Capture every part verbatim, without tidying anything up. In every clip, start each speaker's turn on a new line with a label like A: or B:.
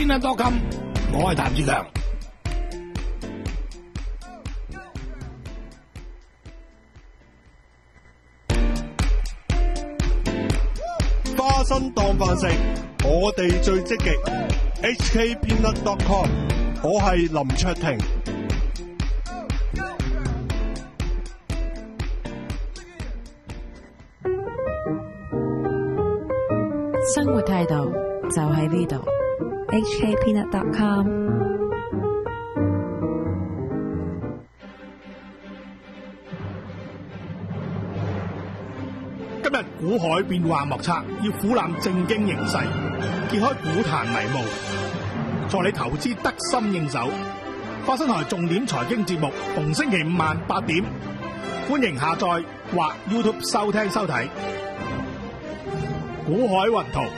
A: Peanut dot com， 我係譚志強。
B: 花生當飯食，我哋最積極。H K Peanut dot com， 我係林卓廷。
C: 生活態度就喺呢度。H K Peanut dot com。
A: 今日股海變幻莫測，要俯瞰正經形勢，揭開股壇迷霧，助你投資得心應手。花生台重點財經節目，逢星期五晚八點，歡迎下載或 YouTube 收聽收睇。股海雲圖。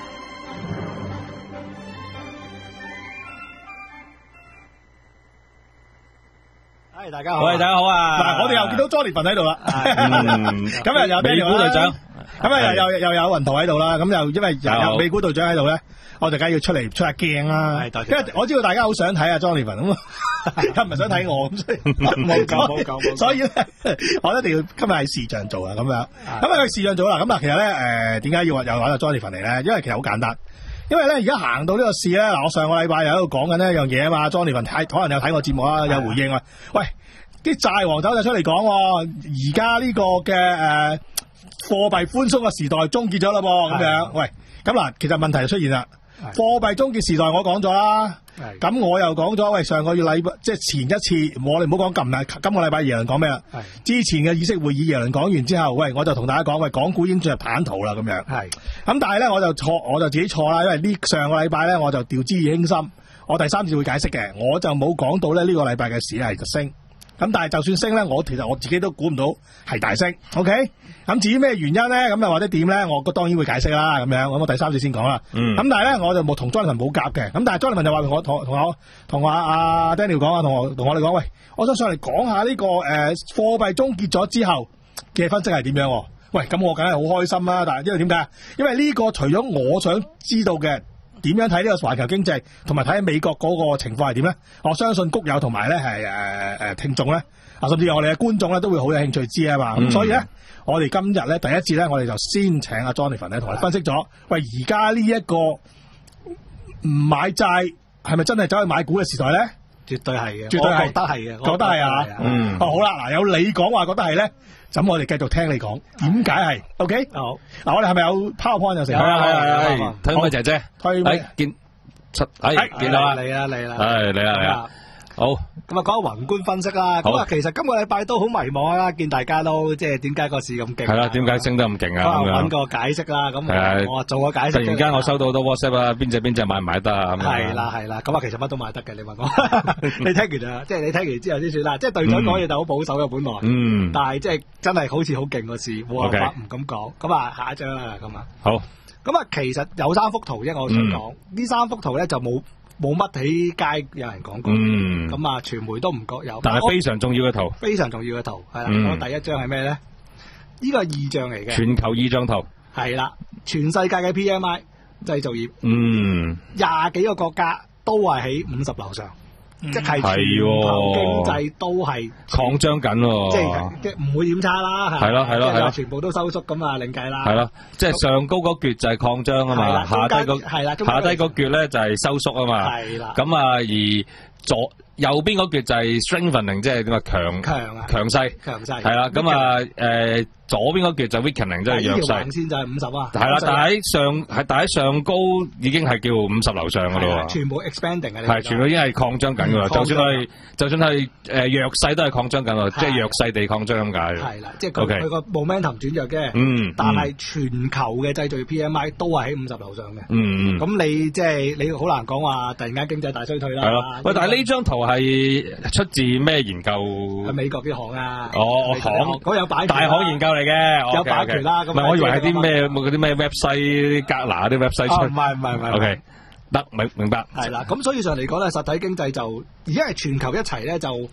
D: 係大家好，
E: 喂，大家好啊！
A: 嗱，我哋又見到 Jonathan 喺度啦。今日有
E: 美股隊長，
A: 咁啊又又又有雲圖喺度啦。咁又因為有美股隊長喺度咧，我哋梗係要出嚟出下鏡啦。因為我知道大家好想睇啊 Jonathan 咁，又唔係想睇我咁，所以冇講冇講。所以咧，我一定要今日係視像做啊咁樣。咁啊，佢視像做啦。咁啊，其實咧誒，點解要話又揾阿 Jonathan 嚟咧？因為其實好簡單。因為咧，而家行到呢個市咧，嗱，我上個禮拜又喺度講緊呢一樣嘢啊嘛 ，Jonathan 睇可能有睇我節目啦，有回應啊。喂，啲債王走就出嚟講，而家呢個嘅誒貨幣寬鬆嘅時代終結咗啦噃，咁樣。喂，咁嗱，其實問題就出現啦。貨幣終結時代我講咗啦，咁我又講咗，喂，上個月禮拜即係前一次，我哋唔好講今日，今個禮拜耶倫講咩啦？之前嘅議息會議耶倫講完之後，喂，我就同大家講，喂，港股已經進入坦途啦，咁樣。係，咁但係咧，我就錯，我就自己錯啦，因為呢上個禮拜咧，我就調之以輕心，我第三次會解釋嘅，我就冇講到咧呢個禮拜嘅市係升。咁但係就算升咧，我其實我自己都估唔到係大升 ，OK？ 咁至於咩原因咧，咁又或者點咧，我當然會解釋啦，咁樣，咁我第三次先講啦。嗯。咁但係咧，我就冇同 Jonathan 冇夾嘅，咁但係 Jonathan 就話我同同我同阿阿 Daniel 講啊，同我同我哋講，喂，我想上嚟講下呢、這個誒、呃、貨幣終結咗之後嘅分析係點樣？喂，咁我梗係好開心啦，但係因為點解？因為呢個除咗我想知道嘅。點樣睇呢個環球經濟，同埋睇美國嗰個情況係點咧？我相信谷友同埋咧係誒誒聽眾咧，啊甚至我哋嘅觀眾咧都會好有興趣知啊嘛。咁、嗯、所以咧，我哋今日咧第一節咧，我哋就先請阿 Jonathan 咧同我哋分析咗，喂，而家呢一個唔買債係咪真係走去買股嘅時代咧？
D: 絕對係嘅，
A: 絕對係，
D: 覺得係嘅，
A: 覺得係啊。嗯，哦好啦，嗱有你講話覺得係咧。咁我哋繼續聽你講，點解係 ？OK，好，嗱我哋係咪有 PowerPoint 有成？
E: 係啊係啊係啊，推妹姐姐，推妹見出，係見到啊，
D: 嚟啦嚟啦，
E: 係嚟啦嚟啦，好，
D: 咁啊講宏觀分析啦，咁啊其實今個禮拜都好迷茫啦，見大家都即係點解個市咁勁？
E: 係啦，點解升得咁勁啊？咁樣
D: 揾個解釋啦，咁我做個解釋。
E: 突然間我收到好多 WhatsApp 啊，邊隻邊隻買唔買得啊？
D: 係啦係啦，咁啊其實乜都買得嘅，你問我，你聽完啊，即係你聽完之後先算啦，即係隊長講嘢就好保守嘅本來，嗯，但係即係真係好似好勁個市，冇辦法唔敢講。咁啊下一張啦，咁啊好，咁啊其實有三幅圖啫，我想講呢三幅圖咧就冇。冇乜喺街有人講過，咁、嗯、啊傳媒都唔覺有，
E: 但係非常重要嘅圖，
D: 非常重要嘅圖係啦。咁、嗯、第一張係咩咧？呢個係異象嚟嘅，
E: 全球異象圖
D: 係啦，全世界嘅 P M I 製造業，嗯，廿幾個國家都係喺五十樓上。嗯、即係全球經濟都係
E: 擴張緊喎，
D: 即係即係唔會點差啦，係咯係咯係咯，全部都收縮咁啊，另計啦，
E: 係咯，即係上高嗰橛就係擴張啊嘛，下低個
D: 係啦，
E: 下低嗰橛咧就係收縮啊嘛，係啦，咁啊而左右邊嗰橛就係 strengthening， 即係點啊強強啊強勢強勢係啦，咁啊誒左邊嗰橛就 weakening， 即係弱勢，線
D: 就係五十啊，
E: 係啦，但係喺上係但喺上高已經係叫五十樓上噶咯喎，
D: 全部 expanding 嘅，
E: 係全部已經係擴張緊噶啦，就算係就算係誒弱勢都係擴張緊喎，即係弱勢地擴張咁解。係啦，即係佢佢個 momentum 轉弱嘅，嗯，但係全球嘅製造業 P M I 都係喺五十樓上嘅，嗯嗯，咁你即係你好難講話突然間經濟大衰退啦，係咯，喂，但係呢張圖係出自咩研究？係美國啲行啊，哦，行嗰有版大行研究嚟嘅，有版權啦。咁唔係，我以為係啲咩嗰啲咩 website 格拿啲 website 出。唔係唔係唔係。O K，得明明白。係啦，咁所以上嚟講咧，實體經濟就而家係全球一齊咧就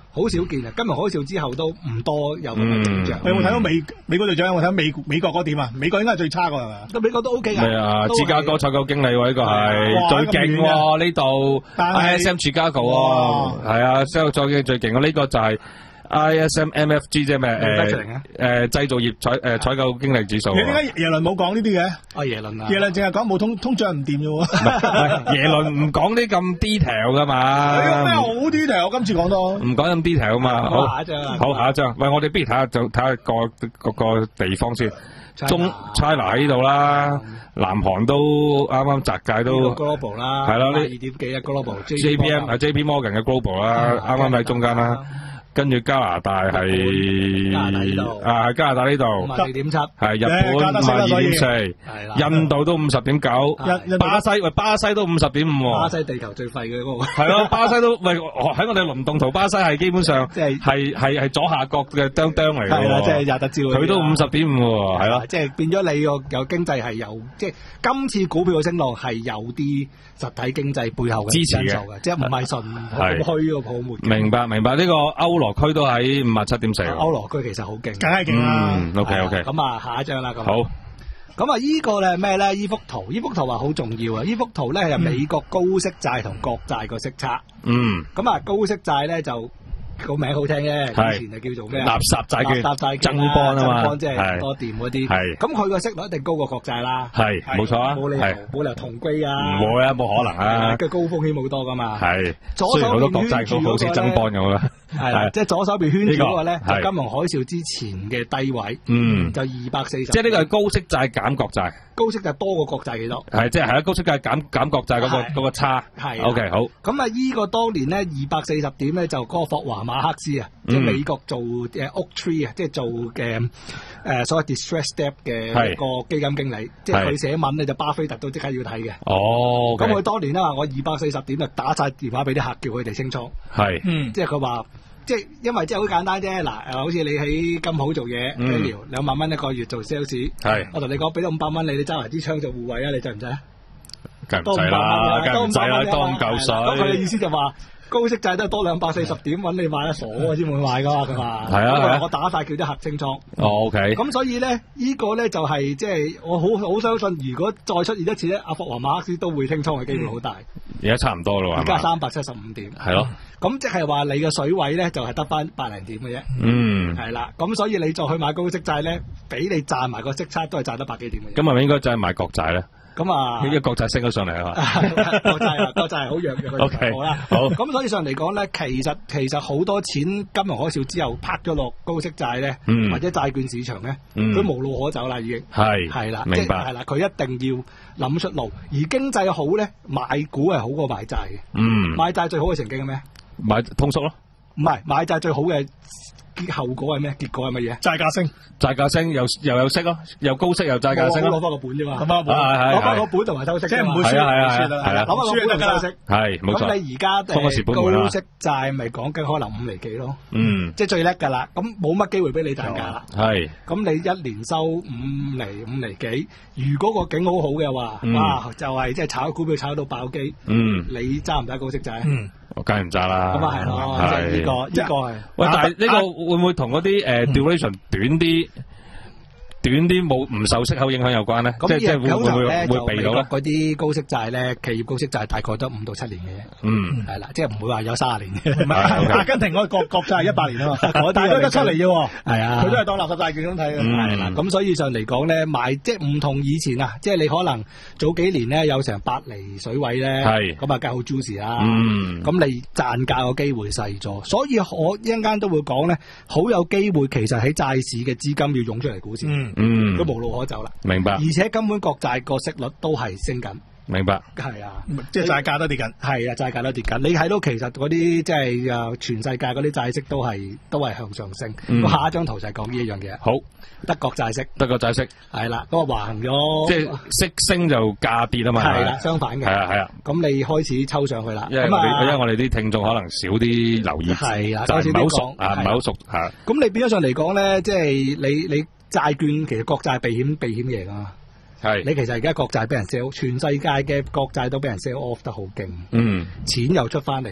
D: 好少見啊！金融海嘯之後都唔多有咁嘅現象。
A: 你有冇睇到美美國隊長？有冇睇到美美國嗰點啊？美國應該係最差㗎係嘛？
D: 咁美國都 OK 㗎。
E: 係啊，芝加哥採購經理喎，呢個係最勁喎呢度。I S M 芝加哥喎，係啊，之後再最勁嘅呢個就係 I S M M F G 啫咩？誒誒製造業採誒採購經理指數。
A: 你點解耶倫冇講呢啲嘅？
D: 啊耶倫啊！
A: 耶倫淨係講冇通通脹唔掂啫喎。
E: 耶倫唔講啲咁 detail 㗎嘛。
A: 有咩好 detail？我今次講多。唔
E: 講咁 detail 啊嘛。好，
D: 下一張。
E: 好，下一張。喂，我哋不如睇下就睇下個個個地方先。中 China 喺呢度啦，南韓都啱啱擲界都
D: global 啦，
E: 係啦，呢
D: 二點幾啊 global。
E: J P M 係 J P Morgan 嘅 global 啦，啱啱喺中間啦。跟住加拿大係啊，係加拿大呢度
D: 五十四點七，
E: 係日本五十二點四，印度都五十點九，巴西喂巴西都五十點五，
D: 巴西地球最廢嘅嗰個
E: 係咯，巴西都喂喺我哋輪動圖，巴西係基本上即係係係係左下角嘅釘釘嚟嘅，
D: 係啦，即係廿得招，
E: 佢都五十點五喎，係咯，
D: 即係變咗你個有經濟係有，即係今次股票嘅升浪係有啲實體經濟背後嘅
E: 支持
D: 嘅，即係唔係純咁虛個泡沫。
E: 明白明白，呢個歐羅區都喺五十七點四。
D: 歐羅區其實好勁，
A: 梗係勁啦。
E: 嗯，OK OK。
D: 咁啊，下一張啦。咁
E: 好。
D: 咁啊，依個咧咩咧？依幅圖，依幅圖話好重要啊！依幅圖咧係美國高息債同國債個息差。嗯。咁啊，高息債咧就個名好聽啫，以前就叫做咩？
E: 垃圾債券。
D: 垃圾債券。
E: 增邦啊嘛。
D: 增邦即係多掂嗰啲。係。咁佢個息率一定高過國債啦。
E: 係，冇錯啊。
D: 冇理由冇理由同歸啊。
E: 唔會啊，冇可能啊。
D: 嘅高風險好多噶嘛。係。
E: 雖然好多國債都好似增邦咁啦。
D: 係啦，即係左手邊圈住嗰個咧，就金融海嘯之前嘅低位，嗯，就二百四十。
E: 即係呢個係高息債減國債，
D: 高息就多過國債幾多？
E: 係即係係啊，高息債減減國債嗰個嗰個差。係。O K 好。咁
D: 啊，依個當年咧二百四十點咧，就嗰個霍華馬克斯啊，即係美國做誒 Oaktree 啊，即係做嘅誒所謂 distress debt 嘅個基金經理，即係佢寫文咧就巴菲特都即刻要睇嘅。
E: 哦。
D: 咁佢當年咧話我二百四十點就打晒電話俾啲客，叫佢哋清倉。係。嗯。即係佢話。即係因為即係好簡單啫，嗱誒，好似你喺金好做嘢，一條兩萬蚊一個月做 sales， 係我同你講，俾到五百蚊你，你揸埋支槍做護衛啊，你制唔制啊？
E: 梗唔制啦，梗唔制啦，當嚿水。
D: 咁佢嘅意思就話高息債都係多兩百四十點揾你買啊，傻啊先會買噶嘛，佢話。係啊，我打晒叫啲客清倉。
E: 哦 OK。咁
D: 所以咧，呢個咧就係即係我好好相信，如果再出現一次咧，阿霍華馬克斯都會清倉嘅機會好大。
E: 而家差唔多啦，
D: 而家三百七十五點。係咯。咁即係話你嘅水位咧就係得翻百零點嘅啫，嗯，係啦，咁所以你再去買高息債咧，俾你賺埋個息差都係賺得百幾點嘅。
E: 咁係咪應該就係買國債咧？
D: 咁啊，
E: 呢個國債升咗上嚟啊嘛，
D: 國債啊，國債係好弱嘅。O K， 好啦，好。咁所以上嚟講咧，其實其實好多錢金融海嘯之後拍咗落高息債咧，嗯、或者債券市場咧，佢、嗯、無路可走啦，已經係係啦，明白係啦，佢一定要諗出路。而經濟好咧，買股係好過買債嘅。嗯，買債最好嘅成績係咩？
E: 買通縮咯，
D: 唔係買債最好嘅後果係咩？結果係乜嘢？
A: 債價升，
E: 債價升又又有息咯，又高息又債價升咯。
D: 攞翻個本啫嘛，
A: 攞翻個本，攞
D: 翻個本同埋收息，
A: 即係唔會輸啊！係啊，
D: 係啦，攞翻個本同收息，
E: 係冇錯。
D: 咁你而家高息債咪講緊可能五厘幾咯？嗯，即係最叻噶啦。咁冇乜機會俾你賺價啦。係，咁你一年收五厘五厘幾，如果個景好好嘅話，哇，就係即係炒股票炒到爆機。嗯，你揸唔揸高息債？嗯。
E: 我梗係唔揸啦，
D: 咁啊係咯，即係呢個呢個係。
E: 喂，但係呢個會唔會同嗰啲誒 duration 短啲、短啲冇唔受息口影響有關咧？即係即係會唔會會避到咧？
D: 嗰啲高息債咧，企業高息債大概得五到七年嘅啫。嗯，係啦，即係唔會話有三十年嘅。唔係，
A: 阿根廷嗰個國國債一百年啊嘛，大概得七厘啫。
D: 係啊，
A: 佢都係當垃圾債券咁睇嘅。
D: 係啦，咁所以上嚟講咧，買即係唔同以前啊，即係你可能早幾年咧有成八厘水位咧，係咁啊，梗係好 juicy 啦。嗯，咁你賺價個機會細咗，所以我一陣間都會講咧，好有機會其實喺債市嘅資金要湧出嚟股市。嗯嗯，都無路可走啦。明白。而且根本國債個息率都係升緊。
E: 明白。
D: 係啊，
A: 即係債價都跌緊。
D: 係啊，債價都跌緊。你睇到其實嗰啲即係誒全世界嗰啲債息都係都係向上升。咁下一張圖就係講呢一樣嘢。好，德國債息。德國債息係啦，嗰個橫咗。即係息升就價跌啊嘛。係啦，相反嘅。係啊係啊。咁你開始抽上去啦。因為因為我哋啲聽眾可能少啲留意。係啦，開始唔係好熟啊，唔係好熟嚇。咁你變咗上嚟講咧，即係你你債券其實國債避險避險嘢㗎嘛。係，你其實而家國債俾人 sell，全世界嘅國債都俾人 sell off 得好勁。嗯，錢又出翻嚟啊！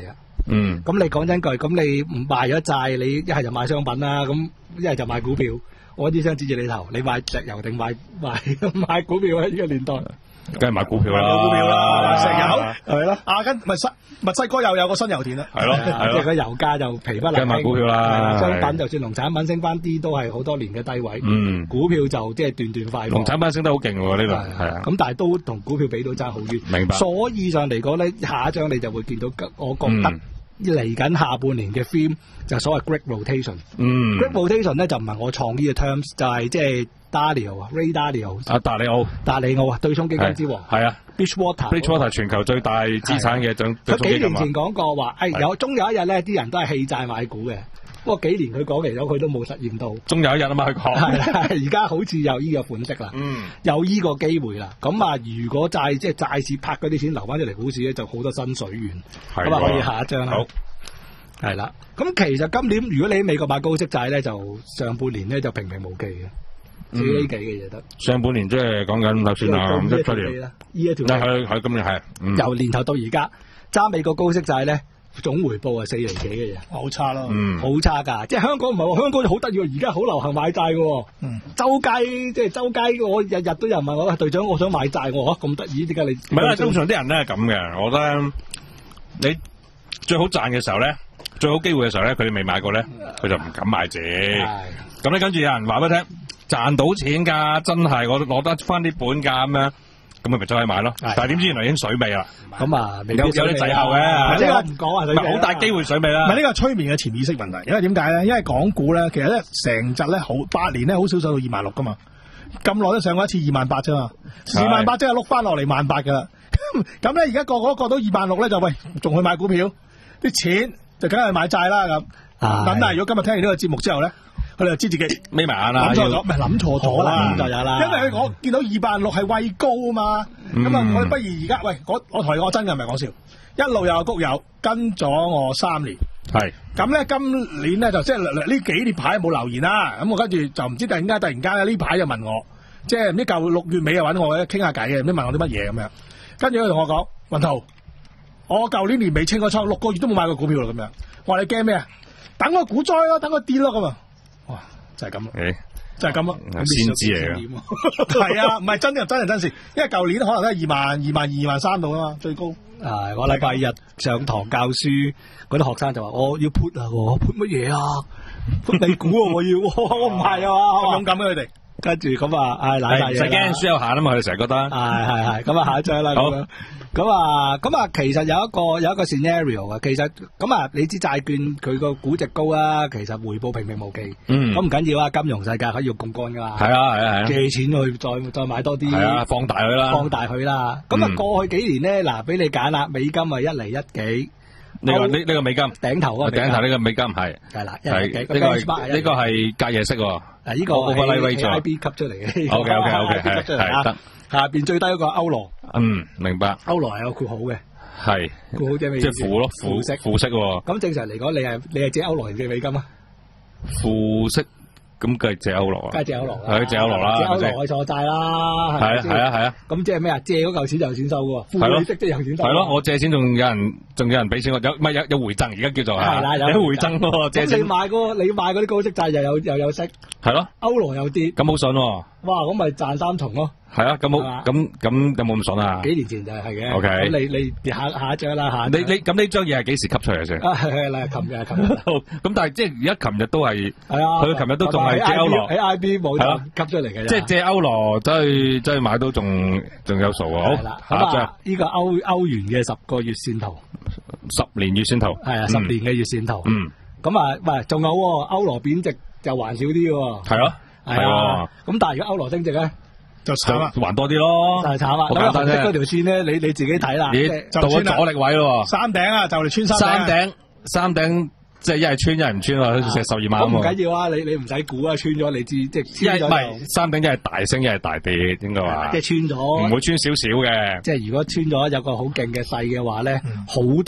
E: 嗯。
D: 咁你講真句，咁你唔賣咗債，你一係就買商品啦，咁一係就買股票。我啲想指住你頭，你買石油定買買買股票喺呢個年代？
E: 梗係買股票啦，
A: 買股票啦，石油
D: 係咯，
A: 阿根墨西墨西哥又有個新油田啦，
E: 係咯，
D: 即係個油價就疲不能。
E: 梗係買股票啦，
D: 商品就算農產品升翻啲，都係好多年嘅低位。
E: 嗯，
D: 股票就即係斷斷快。
E: 農產品升得好勁喎，呢度係啊。
D: 咁但係都同股票比到爭好遠。
E: 明白。
D: 所以上嚟講咧，下一張你就會見到，我覺得。嚟緊下半年嘅 theme 就係所謂 Great Rotation。嗯 ，Great Rotation 咧就唔係我創呢個 terms，就係即係 Dalio 啊 ，Ray Dalio。啊，
E: 達里奧。
D: 達里奧啊，對沖基金之王。
E: 係啊
D: ，Bridgewater。Bridgewater
E: 全球最大資產嘅總對沖基金。
D: 佢幾年前講過話，誒有終有一日咧，啲人都係棄債買股嘅。不過幾年佢講嚟咗，佢都冇實驗到。
E: 終有一日啊嘛，佢講。
D: 係而家好似有呢個款式啦，嗯，有呢個機會啦。咁啊，如果債即係債市拍嗰啲錢流翻出嚟股市咧，就好多新水源。咁啊，可以下一張啦。好。係啦，咁其實今年如果你喺美國買高息債咧，就上半年咧就平平無奇嘅，自己幾嘅嘢得。
E: 上半年即係講緊就算啦，五一七年
D: 呢一條，
E: 係係今年係
D: 由年頭到而家揸美國高息債咧，總回報係四厘幾嘅嘢，
A: 好差咯，
D: 嗯，好差噶。即係香港唔係話香港好得意喎，而家好流行買債嘅，嗯，周街即係周街，我日日都有人問我隊長，我想買債，我話咁得意，點解你？
E: 唔係啦，通常啲人咧係咁嘅，我覺得你最好賺嘅時候咧。最好機會嘅時候咧，佢哋未買過咧，佢就唔敢買字。咁咧跟住有人話俾你聽，賺到錢㗎，真係我攞得翻啲本㗎咁樣，咁咪咪走去買咯。但係點知原來已經水尾啦。咁啊，有有啲滯後嘅，即係我唔講啊，唔係好大機會水尾啦。
A: 唔係呢個催眠嘅潛意識問題，因為點解咧？因為港股咧，其實咧成隻咧好八年咧好少上到二萬六㗎嘛，咁耐都上過一次二萬八啫嘛，二萬八即係碌翻落嚟萬八㗎啦。咁咧而家個個都過到二萬六咧，就喂仲去買股票，啲錢。就梗係買債啦咁，咁但係如果今日聽完呢個節目之後咧，佢哋就知自己
E: 眯埋眼啦，
A: 諗錯咗，唔係諗錯咗啦，
D: 就有啦。
A: 因為佢我見到二萬六係位高啊嘛，咁啊、嗯、我不如而家喂我我同你講真嘅唔係講笑，一路有谷友跟咗我三年，係咁咧今年咧就即係呢幾年排冇留言啦，咁我跟住就唔知突然間突然間咧呢排就問我，即係唔知舊六月尾又揾我咧傾下偈嘅，唔知問我啲乜嘢咁樣，跟住佢同我講雲濤。我舊年年尾清個倉，六個月都冇買過股票啦，咁樣。我話你驚咩啊？等個股災咯，等個跌咯，咁啊。哇，就係咁咯，就係咁咯，
E: 先知嚟嘅。
A: 係啊，唔係真嘅，真係真事。因為舊年可能都係二萬、二萬二、二萬三度啊嘛，最高。
D: 係我禮拜日上堂教書，嗰啲學生就話：我要 put 啊，我 put 乜嘢啊 ？put 美股啊，我要，我唔係啊嘛，
A: 勇敢啊佢哋。
D: 跟住咁啊，唉，賴晒嘢。
E: 唔使驚，輸有限啊嘛，佢哋成日覺得。
D: 係係係，咁啊下一張啦咁樣。咁啊，咁啊，其實有一個有一個 scenario 啊，其實咁啊，你知債券佢個估值高啊，其實回報平平無奇。嗯。咁唔緊要啊，金融世界可以用槓桿噶嘛。係啊係啊係啊。借錢去再再買多啲。係啊，放大佢啦。放大佢啦。咁啊，過去幾年咧，嗱，俾你揀啦，美金啊一厘一幾。
E: 呢個呢呢個美金。頂頭啊。頂頭呢個美金係。係啦。係。呢個係呢個係隔夜式喎。嗱，呢個係 I B 吸出嚟嘅。O K O K O K 係係得。下邊最低嗰個歐羅， 嗯，明白。
D: 歐羅係有括號嘅，
E: 係
D: 括號即係咩意思？
E: 即係負咯，負息，負息。
D: 咁正常嚟講，你係你係借歐羅定借美金啊？
E: 負息，咁梗係借歐羅啊？
D: 梗係借歐羅啦，
E: 係借歐羅啦，
D: 借歐羅係錯債啦。係啊係啊係啊。咁即係咩啊？借嗰嚿錢就有錢收嘅，負利息即係有錢收。係咯，
E: 我借錢仲有人仲有人俾錢我，有唔係有有回贈？而家叫做
D: 係啦，
E: 有回贈咯。借錢
D: 你買嗰個你買嗰啲高息債又有又有息，
E: 係咯，
D: 歐羅又跌，
E: 咁好筍喎。
D: 哇，咁咪賺三重咯。
E: 係啊，咁冇咁咁有冇咁爽啊？
D: 幾年前就係嘅。
E: O K，
D: 咁你你下下一張啦下。
E: 你你咁呢張嘢係幾時吸出嚟先？
D: 啊係係，琴日琴日。
E: 咁但係即係而家琴日都係。係啊。佢琴日都仲係借歐羅
D: 喺 I B 冇得吸出嚟嘅。
E: 即係借歐羅都係都係買到仲仲有數啊！好，下一張。
D: 呢個歐歐元嘅十個月線圖。
E: 十年月線圖。係
D: 啊，十年嘅月線圖。
E: 嗯。
D: 咁啊，喂，仲有歐羅貶值就還少啲嘅。
E: 係咯。係啊。咁
D: 但係如果歐羅升值咧？
A: 就慘啦，
E: 還多啲咯，
D: 就係慘啦。咁紅色嗰條線咧，你你自己睇啦，
E: 到咗阻力位咯。
A: 山頂啊，就嚟穿山
E: 頂。山頂，山頂即係一係穿一係唔穿啊，成十二萬。
D: 咁唔緊要啊，你你唔使估啊，穿咗你知即係穿咗。
E: 唔係山頂一係大升一係大跌，應該話。
D: 即係穿咗，
E: 唔會穿少少嘅。
D: 即係如果穿咗有個好勁嘅勢嘅話咧，好多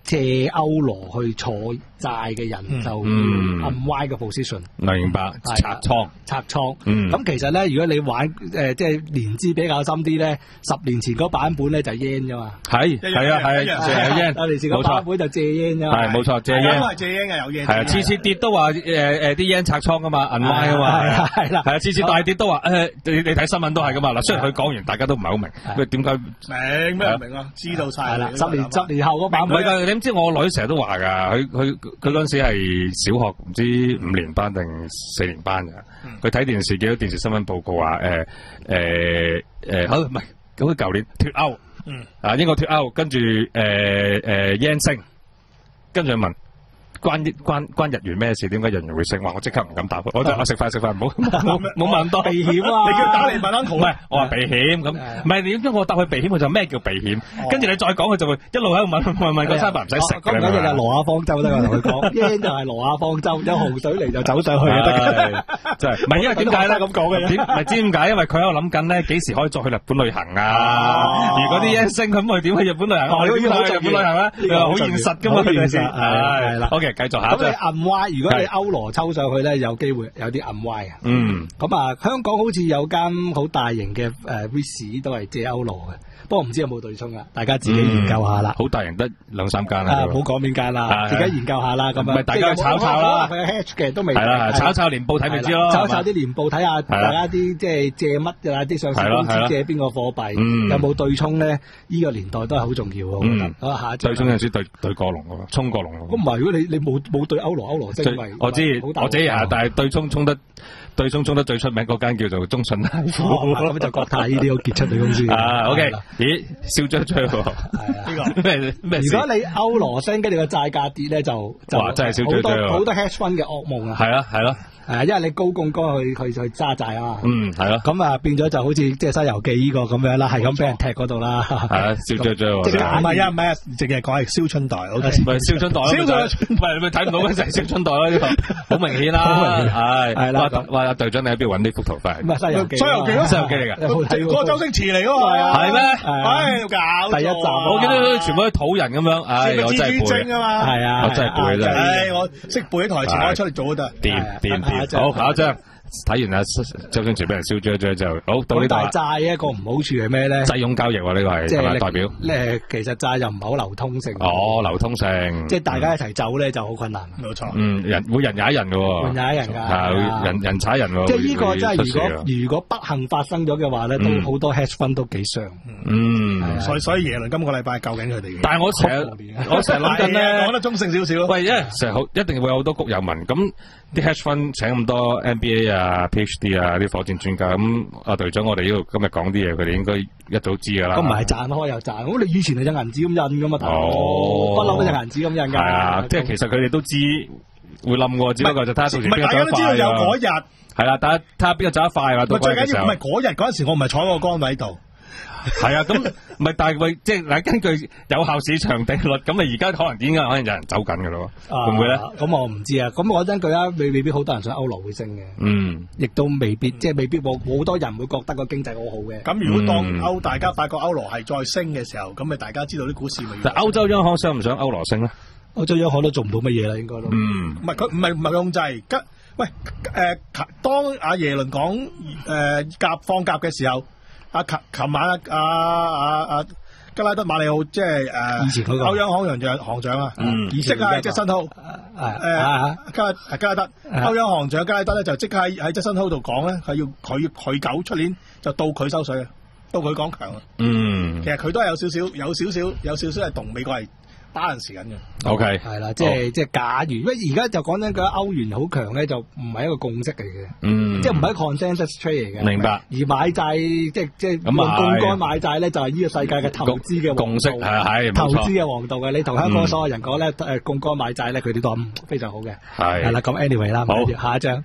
D: 借歐羅去坐債嘅人就 unwind 嘅 position，
E: 明白，拆倉
D: 拆倉。咁其實咧，如果你玩誒即係年資比較深啲咧，十年前嗰版本咧就係 yen 啫嘛。
E: 係係啊係，就係 yen。
D: 十年前嗰版本就借 yen 啫嘛。
E: 係冇錯，借 yen。
A: 都係借 yen 嘅有 yen。
E: 係啊，次次跌都話誒誒啲 yen 拆倉噶嘛 ，unwind 啊嘛。
D: 係啦係啦。
E: 係啊，次次大跌都話誒，你你睇新聞都係噶嘛。嗱，雖然佢講完，大家都唔係好明，喂點解
A: 明咩唔明啊？知道晒
D: 啦。十年十年後嗰版本。
E: 唔係㗎，你唔知我女成日都話㗎，佢佢佢嗰陣時係小學唔知五年班定四年班㗎。佢睇電視見到電視新聞報告話誒誒誒，好唔係咁佢舊年脱歐，啊英國脱歐，跟住誒誒 yen 升，跟住問。關關關日元咩事？點解日元會升？話我即刻唔敢答佢，我就我食飯食飯，唔好冇冇問咁多。
D: 避險啊！
A: 你叫打嚟問 uncle，
E: 唔係我話避險咁，唔係點解我答佢避險？佢就咩叫避險？跟住你再講，佢就會一路喺度問問問個三百唔使食。
D: 咁嗰隻就羅亞方舟得我同佢講 yen 就係羅亞方舟，有洪水嚟就走上去就得。
E: 真係唔係因為點解咧？咁講嘅點唔係知點解？因為佢喺度諗緊咧幾時可以再去日本旅行啊？如果啲 yen 升，咁佢點去日本旅行？我要去日本旅行咧，好現實㗎嘛，係咪先？係啦。OK。繼續下，
D: 咁你暗 Y， 如果你歐羅抽上去咧，有機會有啲暗 Y 啊。
E: 嗯，
D: 咁啊，香港好似有間好大型嘅誒 R E I T 都係借歐羅嘅，不過唔知有冇對沖啊，大家自己研究下啦。
E: 好大型得兩三間啦，
D: 唔好講邊間啦，自己研究下啦。咁啊，
E: 大家炒炒啦，
D: 佢有 hedge 嘅都未。
E: 係啦，炒炒年報睇咪知咯。
D: 炒炒啲年報睇下，大家啲即係借乜㗎？啲上市公司借邊個貨幣，有冇對沖咧？呢個年代都係好重要，我覺得。好，下一張。
E: 對沖有陣時對對過龍喎，衝過龍喎。
D: 咁唔係，如果你你冇冇對歐羅歐羅升為，
E: 我知我知啊，但係對沖沖得對沖沖得最出名嗰間叫做中信泰富，
D: 咁就國泰呢啲好傑出嘅公司
E: 啊。OK，咦，燒張張喎，
D: 呢個咩咩？如果你歐羅升，跟住個債價跌咧，就就
E: 哇，真係燒張張喎，
D: 好多 hedge fund 嘅噩夢啊。
E: 係啊，係咯。
D: 誒，因為你高槓桿去去去揸債啊嘛，
E: 嗯，係咯，
D: 咁啊變咗就好似即係《西遊記》呢個咁樣啦，係咁俾人踢嗰度啦，
E: 係啊，燒張張，
A: 唔係啊唔係啊，淨係講係燒春袋，O K，
E: 唔係燒春袋，燒春，唔係咪睇唔到咩就係燒春袋咯？呢個好明顯啦，係係啦，話阿隊長你喺邊度揾呢幅圖翻？
D: 唔係《西遊記》，
A: 《西遊記》咯，《
E: 西遊記》嚟㗎，
A: 嗰個周星馳嚟㗎嘛，
E: 係咩？
A: 唉，搞
D: 第一集，
E: 我記得全部都土人咁樣，唉，我真係背
A: 啊嘛，
D: 係啊，
E: 我真係背真係，
A: 唉，我識背啲台詞，我出嚟做都得，
E: 掂掂掂，好下一張。睇完啊，周星馳俾人燒咗咗就好到呢度。
D: 但係債一個唔好處係咩咧？
E: 債用交易喎，呢個係係咪代表？
D: 咧其實債又唔係好流通性。
E: 哦，流通性。
D: 即係大家一齊走咧就好困難。
A: 冇錯。
E: 嗯，人會人踩人㗎喎。
D: 人踩人㗎。
E: 係人人踩人喎。
D: 即係呢個真係如果如果不幸發生咗嘅話咧，都好多 hedge fund 都幾傷。
E: 嗯。
A: 所以所以耶倫今個禮拜救緊佢哋。
E: 但係我成日我成日諗緊咧，
A: 講得中性少少。
E: 喂，因為成日好一定會有好多谷友問咁。啲 hedge fund 請咁多 M B A 啊、P H D 啊啲火箭專家，咁阿隊長我哋呢度今日講啲嘢，佢哋應該一早知㗎啦。
D: 咁唔係賺開又賺，咁你以前係印銀紙咁印㗎嘛？
E: 哦，
D: 不嬲都印銀紙咁印㗎。
E: 係啊，即係其實佢哋都知會冧喎，只不過就睇下到時邊個走得快。
A: 大家都知道有嗰日。
E: 係啦，睇下睇下邊個走得快啦。最
A: 緊要唔係嗰日嗰陣時，我唔係坐喺個崗位度。
E: 係啊，咁唔係，但係喂，即係嗱，根據有效市場定律，咁啊，而家可能點解可能有人走緊㗎咯？會唔會咧？
D: 咁我唔知啊。咁我真句啊，未未必好多人想歐羅會升嘅。
E: 嗯，
D: 亦都未必，即係未必冇好多人會覺得個經濟好好嘅。
A: 咁如果當歐大家發覺歐羅係再升嘅時候，咁咪大家知道啲股市咪？
E: 但歐洲央行想唔想歐羅升咧？
D: 歐洲央行都做唔到乜嘢啦，應該都。
E: 嗯，
A: 唔係佢唔係唔係控制。喂，誒，當阿耶倫講誒鴿放鴿嘅時候。阿琴琴晚阿阿阿阿吉拉德馬里奧即係誒，
D: 以前嗰個
A: 歐央行行長行長啊，意識啊，即係新濤誒，吉拉吉拉德歐央行長吉拉德咧就即刻喺喺即新濤度講咧，係要佢佢九出年就到佢收水啊，到佢講強啊。
E: 嗯，
A: 其實佢都係有少少有少少有少少係同美國係balance緊嘅。
E: O K，
D: 係啦，即係即係假如，因為而家就講緊個歐元好強咧，就唔係一個共識嚟嘅，嗯，即係唔係 consensus trade 嚟嘅。
E: 明白。而
D: 買債即係即係用槓桿買債咧，就係呢個世界嘅投資嘅
E: 共識係係
D: 投資嘅王道嘅。你同香港所有人講咧，誒槓桿買債咧，佢哋都非常好嘅。
E: 係。
D: 係啦，咁 anyway 啦，好，下一張。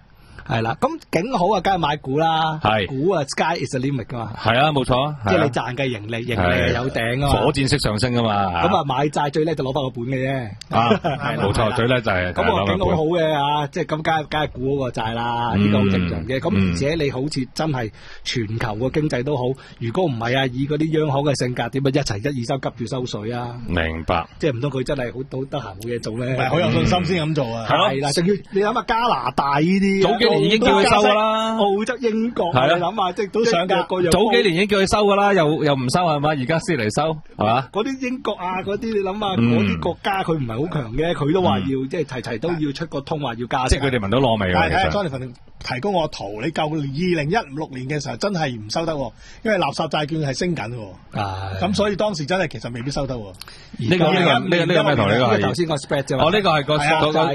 D: 係啦，咁景好啊，梗係買股啦，
E: 係
D: 股啊 Sky is the limit 噶嘛，
E: 係啊，冇錯，
D: 即係你賺嘅盈利，盈利係有頂啊嘛，
E: 火箭式上升噶嘛，
D: 咁啊買債最叻就攞翻個本嘅啫，
E: 啊，冇錯，最叻就係
D: 咁我景好好嘅啊，即係咁梗係梗係估嗰個債啦，呢個好正常嘅，咁而且你好似真係全球個經濟都好，如果唔係啊，以嗰啲央行嘅性格，點解一齊一二三急住收水啊？
E: 明白，
D: 即係唔通佢真係好好得閒冇嘢做咧？
A: 係好有信心先咁做啊！
D: 係啦，仲要你諗下加拿大呢啲，
E: 早幾年已經叫佢收噶啦，
D: 澳洲、英國，你諗下即係都想噶，
E: 早幾年已經叫佢收噶啦，又又唔收係嘛？而家先嚟收係嘛？
D: 嗰啲英國啊，嗰啲你諗下，嗰啲國家佢唔係好強嘅，佢都話要即係齊齊都要出個通話要加息，
E: 即係佢哋聞到攞味㗎。
A: 睇下 Jonathan 提供我圖，你舊年二零一五六年嘅時候真係唔收得，因為垃圾債券係升緊，咁所以當時真係其實未必收得。呢
E: 個呢個呢個呢個咩圖？呢個係
D: 頭先個 spread 啫。
E: 哦，呢個係個個個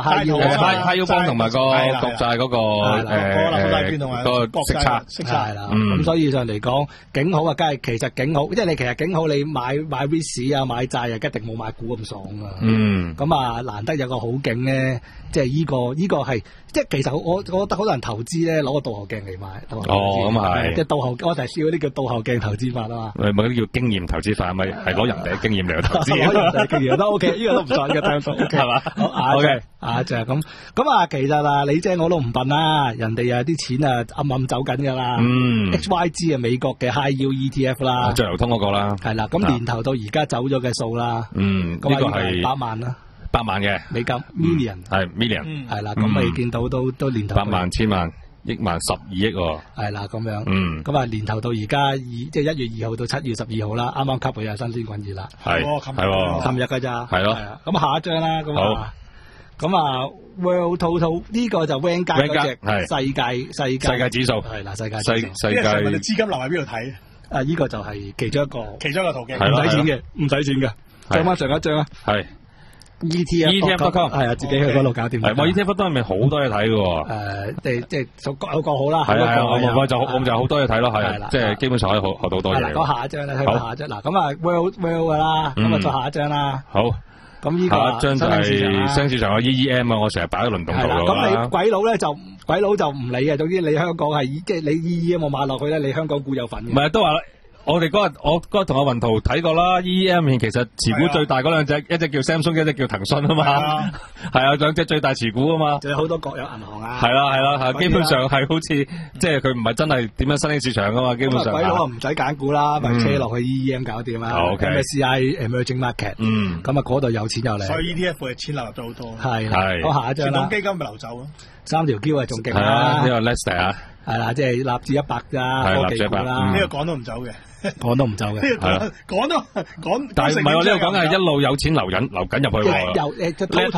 E: high yield bond 同埋個國債嗰個誒個息差
D: 息差係啦。咁所以上嚟講，景好啊，梗係其實景好，即係你其實景好，你買買 risk 啊，買債啊，一定冇買股咁爽啊。嗯。咁啊，難得有個好景咧，即係依個依個係。即係其實我我覺得好多人投資咧，攞個倒後鏡嚟買。
E: 哦，咁係。
D: 即係倒後，我就係笑嗰啲叫倒後鏡投資法啊嘛。
E: 咪嗰啲叫經驗投資法，咪係攞人哋嘅經驗嚟投資。
D: 攞人哋經驗都 OK，呢個都唔錯嘅聽數 OK 係嘛？好 OK 啊，就係咁。咁啊，其實啊，你姐我都唔笨啦，人哋啊啲錢啊暗暗走緊㗎啦。嗯。H Y G 啊，美國嘅 High Yield E T F 啦。
E: 最流通嗰個啦。係
D: 啦，咁年頭到而家走咗嘅數啦。
E: 嗯。呢個係
D: 八萬啦。
E: 百萬嘅
D: 美金 million
E: 係 million
D: 係啦，咁你見到都都年頭
E: 百萬、千萬、億萬、十二億喎。
D: 係啦，咁樣。嗯。咁啊，年頭到而家二即係一月二號到七月十二號啦，啱啱吸佢又新鮮滾熱啦。
E: 係係喎，
D: 琴日㗎咋。
E: 係咯。
D: 咁下一張啦，咁啊，咁啊 World Total 呢個就 Vanguard 嗰隻世界世界
E: 世界指數
D: 係啦，世界
E: 世世界。
A: 資金流喺邊度睇？
D: 啊，呢個就係其中一個
A: 其中一個途徑，
D: 唔使錢嘅，唔使錢嘅。上翻上一張啊。係。E T F dot com 係啊，自己去嗰度搞掂。
E: 係，我 E T F dot com 咪好多嘢睇嘅喎。
D: 誒，即係即係各有各好啦。
E: 係啊，我我就我就好多嘢睇咯，係。即係基本上可以學學到好多嘢。
D: 嗱，講下一張咧，睇下下一張。嗱，咁啊，World World 噶啦，咁啊，再下一張啦。
E: 好。
D: 咁呢個
E: 下一張就係新市場嘅 E E M 啊，我成日擺喺輪動圖㗎。
D: 咁你鬼佬咧就鬼佬就唔理嘅，總之你香港係即係你 E E M 我買落去咧，你香港股有份嘅。
E: 唔係都話。我哋嗰日我嗰日同阿雲圖睇過啦 ，E E M 其實持股最大嗰兩隻，一隻叫 Samsung， 一隻叫騰訊啊嘛，係啊，兩隻最大持股啊嘛。
D: 仲有好多國有銀行啊。
E: 係啦係啦係，基本上係好似即係佢唔係真係點樣新興市場噶嘛，基本上。
D: 鬼佬唔使揀股啦，咪車落去 E E M 搞掂啦。M S C I Emerging Market， 嗯，咁啊嗰度有錢有嚟。
A: 所以 E T F 嘅錢流入咗好多。
D: 係係。好下一張啦。
A: 傳統基金咪流走咯。
D: 三條橋啊，仲勁
E: 啦。係啊，呢個 Lester 啊。
D: 係啦，即係納指一百咋，科技股啦。
A: 呢個講都唔走嘅。
D: 講都唔走嘅，
A: 係講都講，
E: 但係唔係我呢度講係一路有錢流緊流緊入去喎。
D: 由誒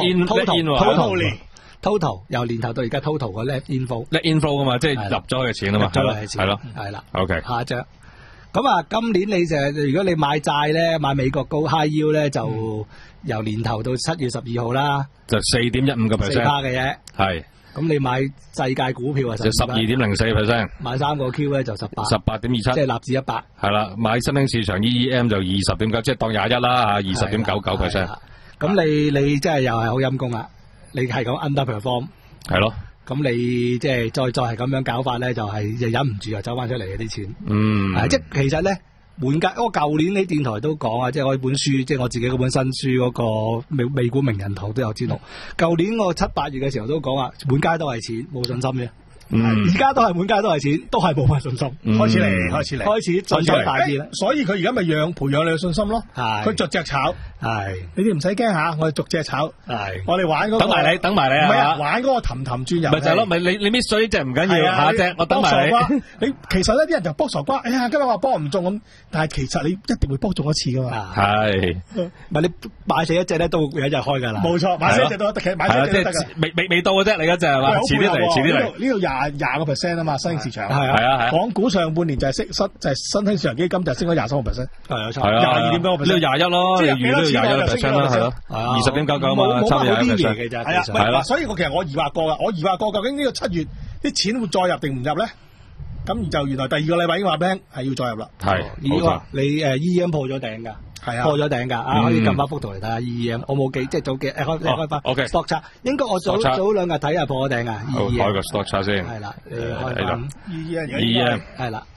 D: total total 由年頭到而家 total 個 net inflow，net
E: inflow 啊嘛，即係入咗嘅錢啊嘛，係咯，
D: 係啦。
E: OK，
D: 下一張。咁啊，今年你就如果你買債咧，買美國高 high yield 咧，就由年頭到七月十二號啦，
E: 就四點一五個 percent，四
D: 趴嘅嘢，
E: 係。咁
D: 你買世界股票啊，
E: 就十二點零四 percent，
D: 買三個 Q 咧就十八，
E: 十八點二七，
D: 即係納指一百。
E: 係啦，買新興市場 E E M 就二十點九，即係當廿一啦嚇，二十點九九 percent。
D: 咁你你即係又係好陰功啦，你係咁 underperform。
E: 係咯。
D: 咁你即係再再係咁樣搞法咧，就係就忍唔住又走翻出嚟嘅啲錢。
E: 嗯。
D: 即係其實咧。滿街，我舊年喺電台都講啊，即係我本書，即係我自己嗰本新書嗰個美美股名人堂都有知道。舊年我七八月嘅時候都講啊，滿街都係錢，冇信心嘅。嗯，而家都係滿街都係錢，都係冇乜信心。開始嚟，開始嚟，開始進取大啲啦。所以佢而家咪養培養你嘅信心咯。係，佢逐隻炒。係，你哋唔使驚吓，我哋逐隻炒。係，我哋玩嗰個。等埋你，等埋你啊！唔係啊，玩嗰個氹氹轉遊。咪就係咯，咪你你搣水呢隻唔緊要，下隻我等埋你。你其實呢啲人就卜傻瓜，哎呀，今日話卜唔中咁，但係其實你一定會卜中一次噶嘛。係，咪你買死一隻咧，都有一日開噶啦。冇錯，買死一隻都得，其實買死一隻都得噶。未未未到嘅啫，你嗰隻係嘛？遲啲嚟，遲啲嚟。呢度廿。廿個 percent 啊嘛，新興市場係啊係啊，港股上半年就係升新就係新興市場基金就升咗廿三個 percent，係有錯，廿二點九個 percent，呢度廿一咯，即係預咗廿一個 percent 啦，係咯，二十點九九嘛，差唔多廿一個 percent 嘅咋，係啊，係啦，所以我其實我疑惑過噶，我疑惑過究竟呢個七月啲錢會再入定唔入咧？咁就原來第二個禮拜已經話俾你聽係要再入啦，係，冇錯，你誒 E M 破咗頂噶。
A: 係啊，
D: 破咗頂㗎，啊可以撳翻幅圖嚟睇下 E E M， 我冇記，即係早幾誒開開翻 stock chart， 應該我早早兩日睇下破咗頂啊 ，E E M，
E: 開個 stock chart 先，
D: 係啦，你開翻
A: E E M，
E: E E M
D: 係啦，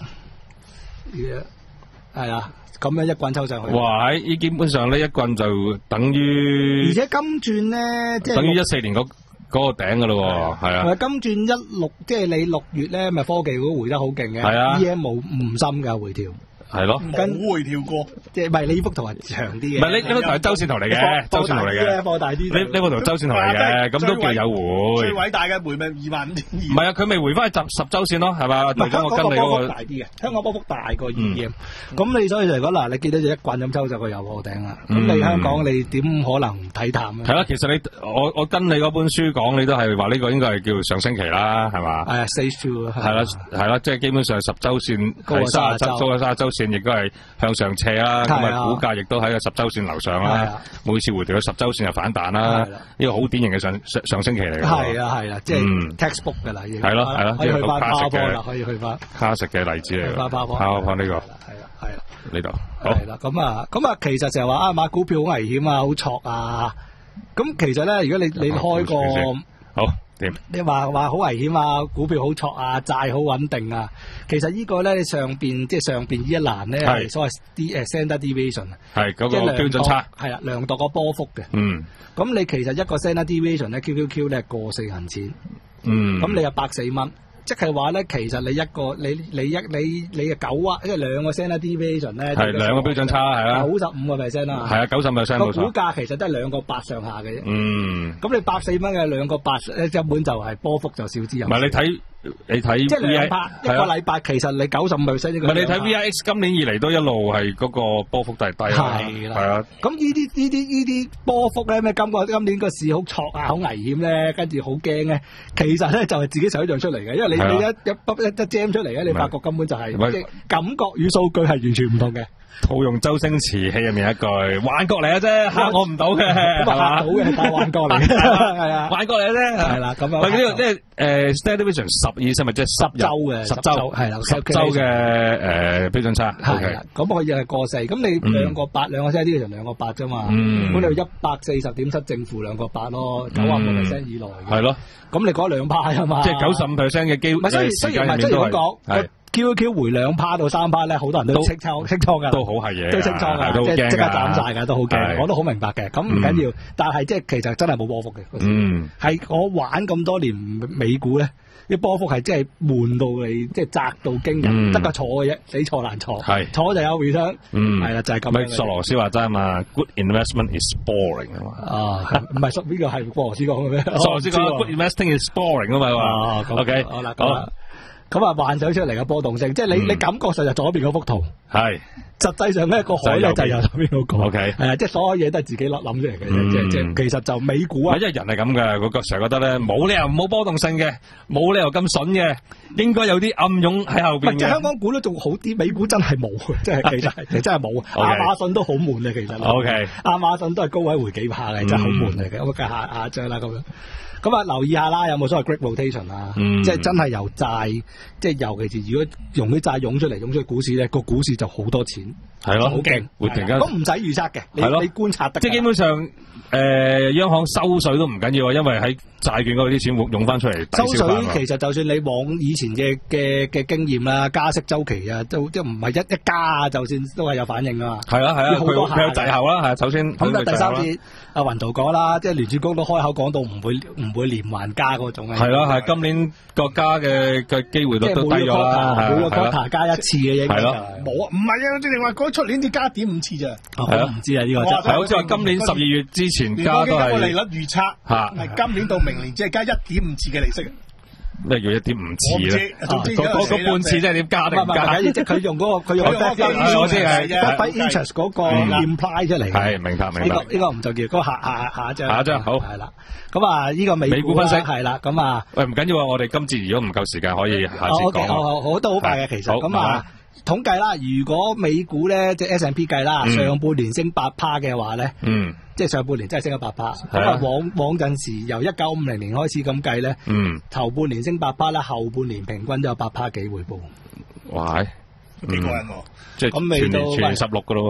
D: 係啦。咁樣一棍抽上去，
E: 哇！喺基本上呢一棍就等於，
D: 而且金鑽咧，即係
E: 等於一四年嗰嗰個頂噶咯，係啊。
D: 金鑽一六，即係你六月咧，咪科技股回得好勁嘅，
E: 係啊
D: ，E M 冇唔深噶回調。
E: 係咯，
A: 冇回調過，
D: 即係唔係呢幅圖係長啲嘅？
E: 唔係呢呢幅圖係周線圖嚟嘅，周線圖嚟嘅，
D: 放大啲。
E: 呢呢幅圖周線圖嚟嘅，咁都叫有回。
A: 最偉大嘅回咪二萬五千二。
E: 唔係啊，佢未回翻去十十周線咯，係嘛？
D: 唔係香港
E: 個
D: 波幅大啲嘅，香港波幅大過 E E M。咁你所以嚟講嗱，你見到就一棍咁抽就佢又破頂啦。咁你香港你點可能唔睇淡咧？
E: 係啦，其實你我我跟你嗰本書講，你都係話呢個應該係叫上升期啦，係嘛？
D: 係啊，stage two
E: 係啦係啦，即係基本上十周線係卅周，高過卅周線，亦都係向上斜啦，咁啊股價亦都喺個十周線樓上啦，每次回調到十周線就反彈啦，呢個好典型嘅上上上升期嚟嘅。
D: 係啊係啦，即係 textbook 嘅啦，已經
E: 係咯係咯，
D: 可以去翻
E: 卡
D: 波啦，可以去翻
E: 卡食嘅例子嚟嘅。
D: 翻波，
E: 翻翻呢個
D: 係啦係啦，
E: 呢度
D: 係啦，咁啊咁啊，其實成日話啊買股票好危險啊，好錯啊，咁其實咧，如果你你開個
E: 好。
D: 你話話好危險啊，股票好錯啊，債好穩定啊，其實呢個咧上邊即係上邊呢一欄咧係所謂啲誒 standard deviation， 係
E: 嗰個標準差，
D: 係啦，量度個波幅嘅。
E: 嗯，
D: 咁你其實一個 standard deviation 咧 Q Q Q 咧過四銀錢，
E: 嗯，
D: 咁你有百四蚊。即係話咧，其實你一個你你一你你嘅九啊，即係兩個 standard deviation 咧，
E: 係兩個標準差係啦，
D: 九十五個 percent 啦，
E: 係啊，九十 percent 冇錯。
D: 個股價其實都係兩個八上下嘅啫。
E: 嗯，
D: 咁你百四蚊嘅兩個八，根本就係波幅就少之又少。
E: 唔係你睇。你睇
D: 即係兩百一個禮拜，其實你九十五 percent 呢個。
E: 唔係你睇 V I X 今年以嚟都一路係嗰個波幅都係低啦，
D: 係啦，
E: 係啊。
D: 咁呢啲呢啲呢啲波幅咧，咩今個今年個市好挫啊，好危險咧，跟住好驚咧，其實咧就係自己想象出嚟嘅，因為你你一一一一 jam 出嚟咧，你發覺根本就係即係感覺與數據係完全唔同嘅。
E: 套用周星馳戲入面一句幻覺嚟嘅啫，嚇我唔到嘅，
D: 咁啊嚇到嘅係幻覺嚟，係啊，
E: 幻覺嚟嘅啫，
D: 係啦，咁啊，
E: 喂，呢個即係誒 standard deviation 十意思咪即係十
D: 周嘅
E: 十周
D: 係啦，
E: 十周嘅誒標準差，
D: 係啦，咁可以係過四，咁你兩個八兩個 standard deviation 兩個八啫嘛，咁你一百四十點七正負兩個八咯，九十五 percent 以內，
E: 係咯，
D: 咁你講兩趴啊嘛，
E: 即係九十五 percent 嘅機會，
D: 所以雖然唔係雖然咁講。Q Q 回兩趴到三趴咧，好多人都清倉清倉噶，
E: 都好係嘢，
D: 都清倉噶，即係即刻斬晒噶，都好驚，我都好明白嘅。咁唔緊要，但係即係其實真係冇波幅嘅。嗯，係我玩咁多年美股咧，啲波幅係真係悶到你，即係窄到驚人，得個坐嘅啫，死坐難坐，係坐就有 return。嗯，係啦，就係咁。
E: 咪索羅斯話齋嘛 ，good investment is boring 啊嘛。
D: 啊，唔係索呢個係索羅斯講嘅咩？
E: 索羅斯講 good investing is boring 啊嘛。
D: 啊，OK，好啦，好啦。咁啊，幻想出嚟嘅波動性，即係你、嗯、你感覺上就左邊嗰幅圖，係實際上咧個海咧就右邊嗰個，OK，係啊，即係所有嘢都係自己諗諗出嚟嘅，嗯、即係即係其實就美股啊，因為人係咁嘅，我成日覺得咧冇理由冇波動性嘅，冇理由咁筍嘅，應該有啲暗湧喺後邊。即係香港股都仲好啲，美股真係冇，即係其實係真係冇。亞馬遜都好悶嘅，其實，OK，亞馬遜都係高位回幾下嘅，真係好悶嚟嘅。咁啊，下下張啦咁樣。咁啊，留意下啦，有冇所謂 great rotation 啊？嗯、即係真係由債，即係尤其是如果用啲債湧出嚟，湧出去股市咧，個股市就好多錢，係咯，好勁，會突然間。咁唔使預測嘅，你你觀察得。即係基本上，誒、呃，央行收水都唔緊要啊，因為喺債券嗰啲錢會用翻出嚟。收水其實就算你往以前嘅嘅嘅經驗啦，加息週期啊，都即係唔係一一加啊，就算都係有反應啊。係啊係啊，佢佢有滯後啦，係首先。咁就第三次，阿雲圖講啦，即係聯儲局都開口講到唔會唔會連環加嗰種。係咯係，今年國家嘅嘅機會率都低咗啦，每個 quarter 加一次嘅應該係咯。冇啊，唔係啊，即係話嗰出年至加點五次咋。係啊，唔知啊呢個真係。好似話今年十二月之前加都係。個利率預測係今年到明年只係加一點五次嘅利息。咩叫一點五次咧？嗰嗰半次即係點加定唔加？即係佢用嗰個佢用嗰個我知係 interest 嗰個 imply 出嚟。係明白明白。呢個呢個唔就叫嗰個下下下一張。下一張好係啦。咁啊，呢個美股分析係啦。咁啊，喂唔緊要啊，我哋今次如果唔夠時間，可以下次講。好好好，都好快嘅其實。咁啊，統計啦，如果美股咧即係 S and P 計啦，上半年升八趴嘅話咧，嗯。即係上半年真係升咗八趴，咁啊往往陣時由一九五零年開始咁計咧，嗯，頭半年升八趴啦，後半年平均都有八趴幾回報。哇，幾過癮喎！即係全年全年十六噶咯喎。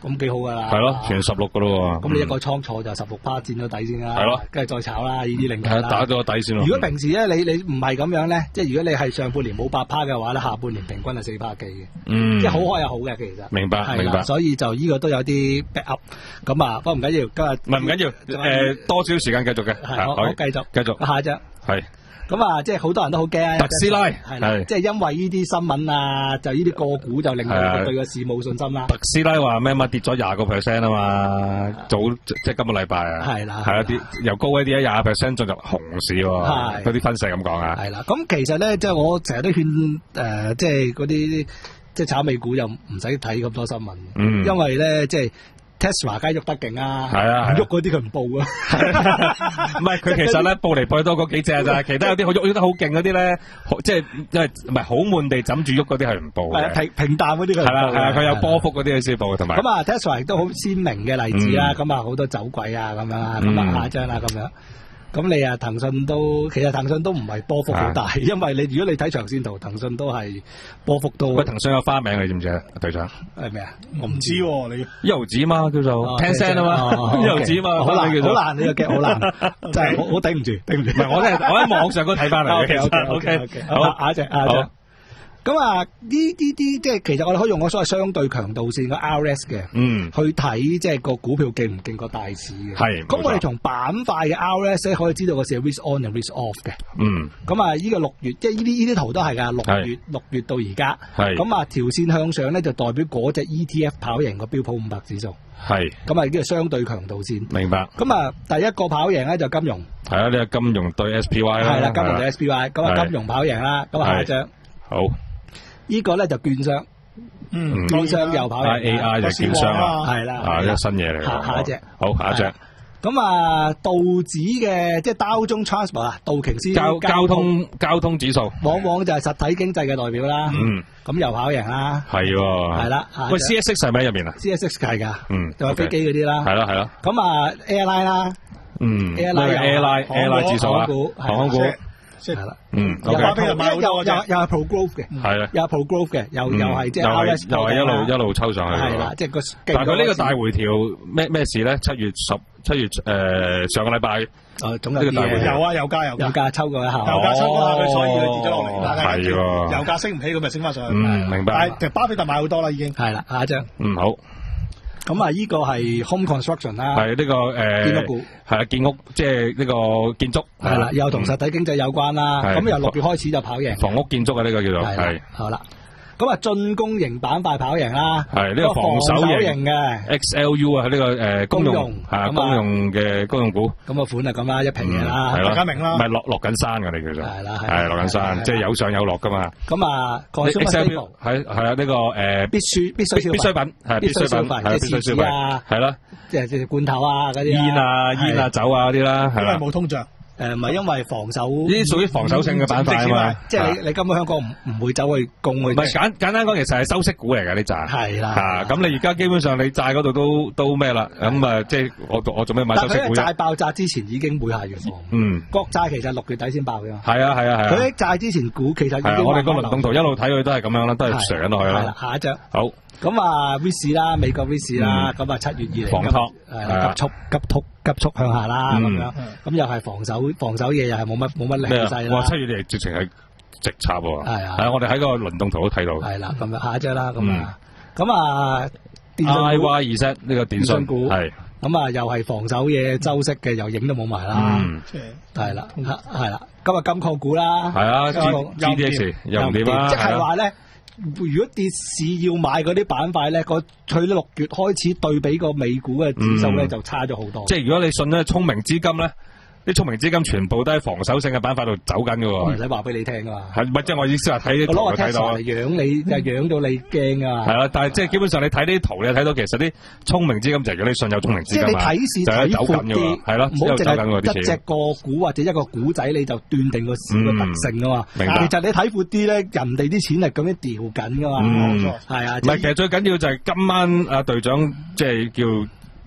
D: 咁幾好噶啦。
E: 係咯，全十六噶咯。
D: 咁你一個倉坐就十六趴佔咗底先啦。
E: 係咯，
D: 跟住再炒啦，呢啲零頭啦。
E: 打咗個底先咯。
D: 如果平時咧，你你唔係咁樣咧，即係如果你係上半年冇八趴嘅話咧，下半年平均係四趴幾嘅。嗯，即係好開又好嘅，其實。明白，明白。所以就呢個都有啲 back up。咁啊，不過唔緊要，今日
E: 唔係唔緊要，誒，多少時間繼續嘅。
D: 係，我我繼續，
E: 繼續。
D: 下一張。
E: 係。
D: 咁啊，即係好多人都好驚
E: 特斯拉，
D: 係啦，即係因為呢啲新聞啊，就呢啲個股就令到佢對個市冇信心啦。
E: 特斯拉話咩嘛，跌咗廿個 percent 啊嘛，早即係今個禮拜啊，係啦，係啊，啲由高位跌咗廿 percent 進入熊市喎，嗰啲分析咁講啊。
D: 係啦，咁其實咧，即係我成日都勸誒，即係嗰啲即係炒美股又唔使睇咁多新聞，嗯，因為咧即係。Tesla 梗係喐得勁啊，係啊，喐嗰啲佢唔報啊，
E: 唔係佢其實咧報嚟報去多嗰幾隻咋，其他有啲好喐喐得好勁嗰啲咧，即係因為唔係好悶地枕住喐嗰啲係唔報嘅，
D: 平平淡嗰啲佢係
E: 啦係啦，佢有波幅嗰啲佢先報同埋。
D: 咁啊 Tesla 亦都好鮮明嘅例子啦，咁啊好多走鬼啊咁樣，咁啊下一張啦咁樣。咁你啊，騰訊都其實騰訊都唔係波幅好大，啊、因為你如果你睇長線圖，騰訊都係波幅都。喂，
E: 騰訊有花名你知唔知啊？隊長
D: 係咩啊？
A: 我唔知喎，你
E: 一毫子嘛叫做 Tencent 啊嘛，一毫子嘛，
D: 好難好難，呢個嘅好難，真係我我頂唔住，頂唔住。唔係我真係我喺網上都睇翻嚟嘅。O K O K， 好，下一隻下一隻。咁啊，呢啲啲即係其實我哋可以用個所謂相對強度線個 R S 嘅，嗯，去睇即係個股票勁唔勁過大市嘅。係，咁我哋從板塊嘅 R S 咧可以知道個市係 risk on 定 risk off 嘅。嗯，咁啊，呢個六月即係呢啲呢啲圖都係噶，六月六月到而家。係，咁啊條線向上咧就代表嗰隻 E T F 跑贏個標普五百指數。係，咁啊呢個相對強度線。明白。咁啊第一個跑贏咧就金融。係啊，呢個金融對 S P Y 啦。係啦，金融對 S P Y， 咁啊金融跑贏啦。咁啊下一張。好。呢個咧就券商，嗯，券商又跑贏 A I 就券商啦，係啦，啊，呢個新嘢嚟。下下一隻，好，下一隻。咁啊，道指嘅即係道中 Transport 啊，道瓊斯交交通交通指數，往往就係實體經濟嘅代表啦。嗯，咁又跑贏啦。係喎。係啦。喂 ，C S X 係咪喺入面啊 ？C S X 係㗎。嗯。就係飛機嗰啲啦。係咯係咯。咁啊 ，Airline 啦。嗯。Airline Airline Airline 指數啦。航空股。係啦，嗯，又又又又係 pro growth 嘅，係啊，又係 pro growth 嘅，又又係即係 R S 又係一路一路抽上去，係啦，即係個。但係佢呢個大回調咩咩事咧？七月十七月誒上個禮拜，誒總有啲嘢，有啊有價有價抽過一下，有價抽過佢，所以佢跌咗落嚟，係喎，油價升唔起，咁咪升翻上去，嗯，明白。但係其實巴菲特買好多啦，已經係啦，下一張，嗯好。咁啊，呢個係 home construction 啦，係呢個誒建屋股，係啊建屋，即係呢個建築，係啦，又同實體經濟有關啦。咁由六月開始就跑贏房屋建築啊，呢個叫做係好啦。咁啊，進攻型板塊跑贏啦，係呢個防守型嘅 X L U 啊，呢個誒公用吓公用嘅公用股。咁個款啊咁啦，一平嘢啦，大家明啦，唔係落落緊山噶，你叫做係啦，係落緊山，即係有上有落噶嘛。咁啊，X L U 係係啊，呢個誒必須必須必需品係必需品係必需消費係啦，即係即係罐頭啊嗰啲煙啊煙啊酒啊嗰啲啦，因為冇通脹。誒，唔係因為防守呢啲屬於防守性嘅板塊啊嘛，即係你你根本香港唔唔會走去供佢。唔係簡簡單講，其實係收息股嚟㗎呢扎。係啦，吓咁你而家基本上你債嗰度都都咩啦？咁啊，即係我我做咩買收息股？但係債爆炸之前已經會下月放。嗯，國債其實六月底先爆嘅。係啊係啊係啊。佢喺債之前股其實已經我哋個輪動圖一路睇佢都係咁樣啦，都係上緊落去啦。係啦，下一張。好。咁啊 ，risk 啦，美國 risk 啦，咁啊七月以嚟防托誒急速急速急速向下啦，咁樣，咁又係防守防守嘢，又係冇乜冇乜力勢啦。哇，七月嚟直情係直插喎。係啊，係啊，我哋喺個輪動圖都睇到。係啦，咁啊下一張啦，咁啊，咁啊，I Y 二 set 呢個電信股係，咁啊又係防守嘢，周息嘅又影都冇埋啦。係啦，係啦，今日金礦股啦。係啊 ，G D X 又唔掂啦。即係話咧。如果跌市要買嗰啲板塊咧，個佢六月開始對比個美股嘅指數咧，就差咗好多。即係如果你信咧聰明資金咧，啲聰明資金全部都喺防守性嘅板塊度走緊㗎喎。唔使話俾你聽㗎嘛。係，唔係即係我意思話睇啲圖就睇到。我攞個 Tesla 嚟養你，就養到你驚啊！係啊，但係即係基本上你睇啲圖，你睇到其實啲聰明資金就係如果你信有聰明資金。即係你睇市睇闊啲，係咯，唔好淨係一隻個股或者一個股仔你就斷定個市嘅特性啊嘛。明白。其實你睇闊啲咧，人哋啲錢係咁樣調緊㗎嘛。冇錯。係啊。唔係，其實最緊要就係今晚阿隊長即係叫。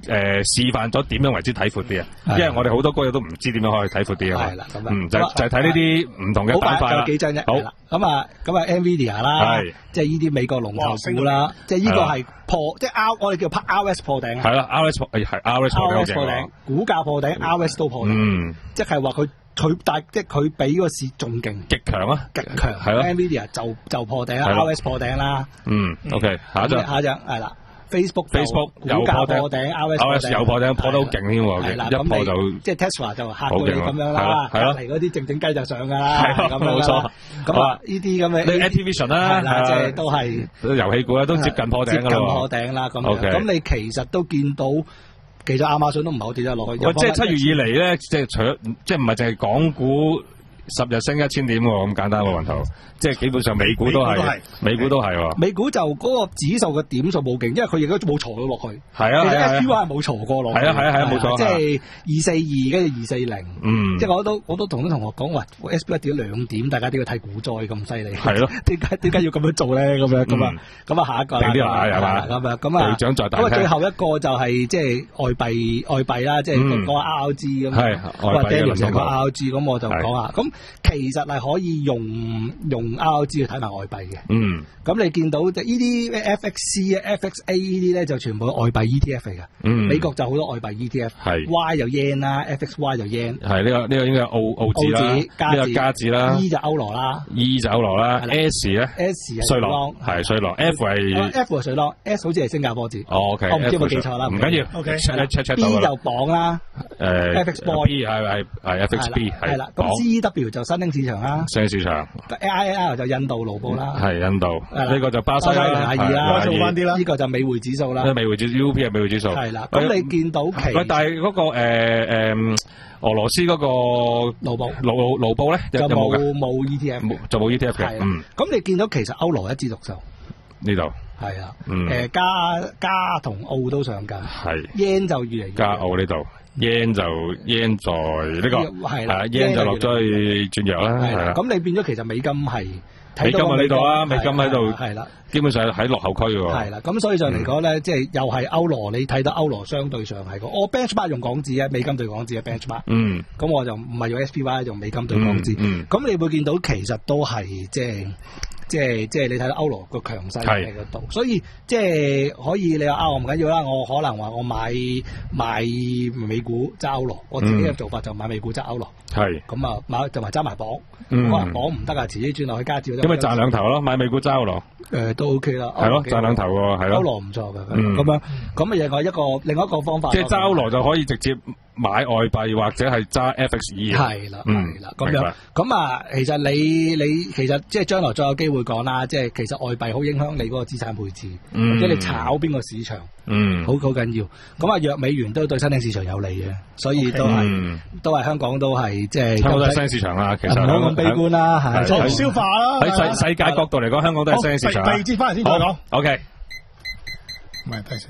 E: 示範咗點樣為之睇闊啲啊，因為我哋好多歌友都唔知點樣可以睇闊啲啊。係啦，咁嗯就就係睇呢啲唔同嘅板塊啦。
D: 幾張啫？
E: 好
D: 咁啊咁啊 ，Nvidia 啦，即係呢啲美國龍頭股啦，即係呢個係破，即係 R 我哋叫 R S 破頂。
E: 係啦 ，R S 破係 R S 破頂，
D: 破頂，股價破頂 ，R S 都破頂。嗯，即係話佢。佢但即係佢比個市仲勁，
E: 極強啊，
D: 極強係咯 ，Nvidia 就就破頂啦 ，R S 破頂啦。
E: 嗯 ，OK， 下一張，
D: 下一張係啦 ，Facebook
E: Facebook 又破頂
D: ，R S
E: 又破頂，破得好勁添喎，
D: 係啦，
E: 一破就
D: 即係 Tesla 就嚇到你咁樣啦，隔離嗰啲靜靜雞就上㗎啦，
E: 係咁冇錯。咁啊，
D: 呢啲咁嘅，
E: 你 Activision 啦，
D: 係啦，即係都係
E: 遊戲股咧，都接近破頂㗎啦，
D: 接近破頂啦，咁樣，咁你其實都見到。其實亞馬遜都唔係好跌得落去。
E: 喂，即係七月以嚟咧，即係除咗即係唔係淨係港股十日升一千點喎，咁簡單喎，雲頭。即係基本上美股都係，美股都係喎。
D: 美股就嗰個指數嘅點數冇勁，因為佢亦都冇挫到落去。
E: 係啊，
D: 其實 F P Y 係冇挫過落去。
E: 係啊係啊係啊，冇錯。
D: 即係二四二跟住二四零。
E: 嗯。
D: 即係我都我都同啲同學講話 ，S P Y 跌咗兩點，大家點解睇股災咁犀利？
E: 係咯。
D: 點解點解要咁樣做咧？咁樣咁啊咁啊，下一個啦。
E: 定啲啦，係嘛？
D: 咁啊咁啊。
E: 隊長在大。
D: 咁啊，最後一個就係即係外幣外幣啦，即係講 R G 咁。
E: 係外幣嘅
D: 成個 R G 咁，我就講下。咁其實係可以用用 R G 去睇埋外幣嘅，嗯，咁你見到就呢啲 F X C 啊、F X A 呢啲咧就全部外幣 E T F 嚟嘅，嗯，美國就好多外幣 E T F，係 Y 就 yen 啦 ，F X Y 就 yen，係
E: 呢個呢個應該係澳澳紙啦，呢個加紙啦
D: ，E 就歐羅啦
E: ，E 就歐羅啦 ，S 咧
D: ，S
E: 係瑞郎，係瑞郎 ，F 係
D: F 係瑞郎 ，S 好似係新加坡紙，
E: 哦 OK，
D: 我唔知有冇記錯啦，
E: 唔緊要
D: ，OK，
E: check check check 到
D: 啦 ，B 就磅啦，
E: 誒
D: ，F X boy，
E: B 係係係 F X B 係
D: 啦，咁 C W 就新興市場啦，
E: 新興市場
D: ，I L 就印度盧布啦，
E: 係印度，呢個就巴西啦，
D: 廿二啦，
A: 做翻啲啦，
D: 呢個就美匯指數啦，
E: 美匯指 U P 係美匯指數，
D: 係啦，咁你見到其，
E: 喂，但係嗰個誒誒俄羅斯嗰個
D: 盧布
E: 盧盧布咧
D: 就冇冇 E T F，
E: 就冇 E T F 嘅，嗯，
D: 咁你見到其實歐羅一枝獨秀
E: 呢度，
D: 係啊，誒加加同澳都上緊，係 yen 就越嚟越
E: 加澳呢度。yen 就 yen 在呢個係啦 yen 就落咗去轉弱啦，係啦。咁
D: 你變咗其實美金係
E: 美金喺呢度啊，美金喺度
D: 係啦，
E: 基本上喺落後區喎。
D: 係啦，咁所以上嚟講咧，即係又係歐羅，你睇到歐羅相對上係個，我 benchmark 用港紙啊，美金對港紙嘅 benchmark。嗯。咁我就唔係用 S P Y，用美金對港紙。嗯。咁你會見到其實都係即係。即係即係你睇到歐羅個強勢喺嗰度，所以即係可以你話啊，我唔緊要啦，我可能話我買買美股揸歐羅，我自己嘅做法就買美股揸歐羅，係咁啊買就埋揸埋磅，可能磅唔得啊，遲啲轉落去加紙。
E: 咁咪賺兩頭咯，買美股揸歐羅，
D: 誒都 OK 啦，
E: 係咯賺兩頭喎，係咯。
D: 歐羅唔錯嘅，咁樣咁啊，另外一個另外一個方法，
E: 即係揸歐羅就可以直接買外幣或者係揸 F X E。
D: 係啦，係啦，咁樣咁啊，其實你你其實即係將來再有機會。會講啦，即係其實外幣好影響你嗰個資產配置，或者你炒邊個市場，嗯，好好緊要。咁啊，弱美元都對新興市場有利嘅，所以都係都係香港都係即係。香港都係新興市場啦，其實唔好咁悲觀啦，係
A: 消化啦。
E: 喺世世界角度嚟講，香港都係新興市場。
A: 第二節翻嚟先再講。
E: OK，
A: 唔係第四。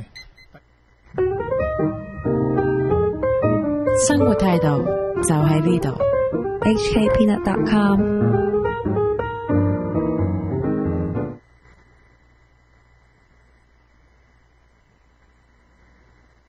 C: 生活態度就喺呢度。H K Peanut dot com